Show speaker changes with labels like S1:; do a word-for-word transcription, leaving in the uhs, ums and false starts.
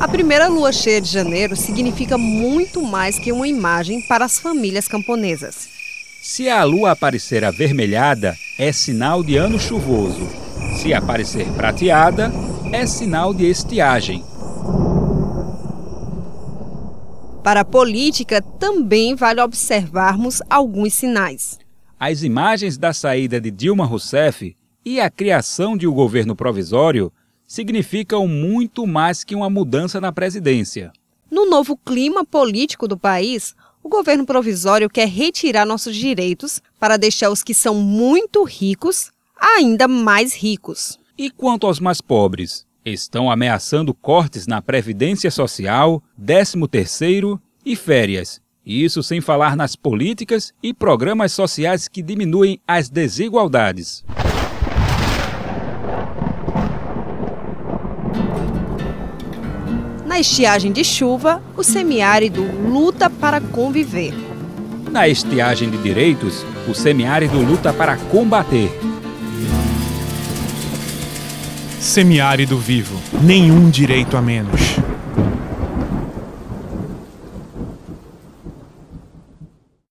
S1: A primeira lua cheia de janeiro significa muito mais que uma imagem para as famílias camponesas.
S2: Se a lua aparecer avermelhada, é sinal de ano chuvoso. Se aparecer prateada, é sinal de estiagem.
S1: Para a política, também vale observarmos alguns sinais.
S2: As imagens da saída de Dilma Rousseff e a criação de um governo provisório significam muito mais que uma mudança na presidência.
S1: No novo clima político do país, o governo provisório quer retirar nossos direitos para deixar os que são muito ricos ainda mais ricos.
S2: E quanto aos mais pobres? Estão ameaçando cortes na Previdência Social, décimo terceiro e férias. Isso sem falar nas políticas e programas sociais que diminuem as desigualdades.
S1: Na estiagem de chuva, o semiárido luta para conviver.
S2: Na estiagem de direitos, o semiárido luta para combater.
S3: Semiárido vivo, nenhum direito a menos.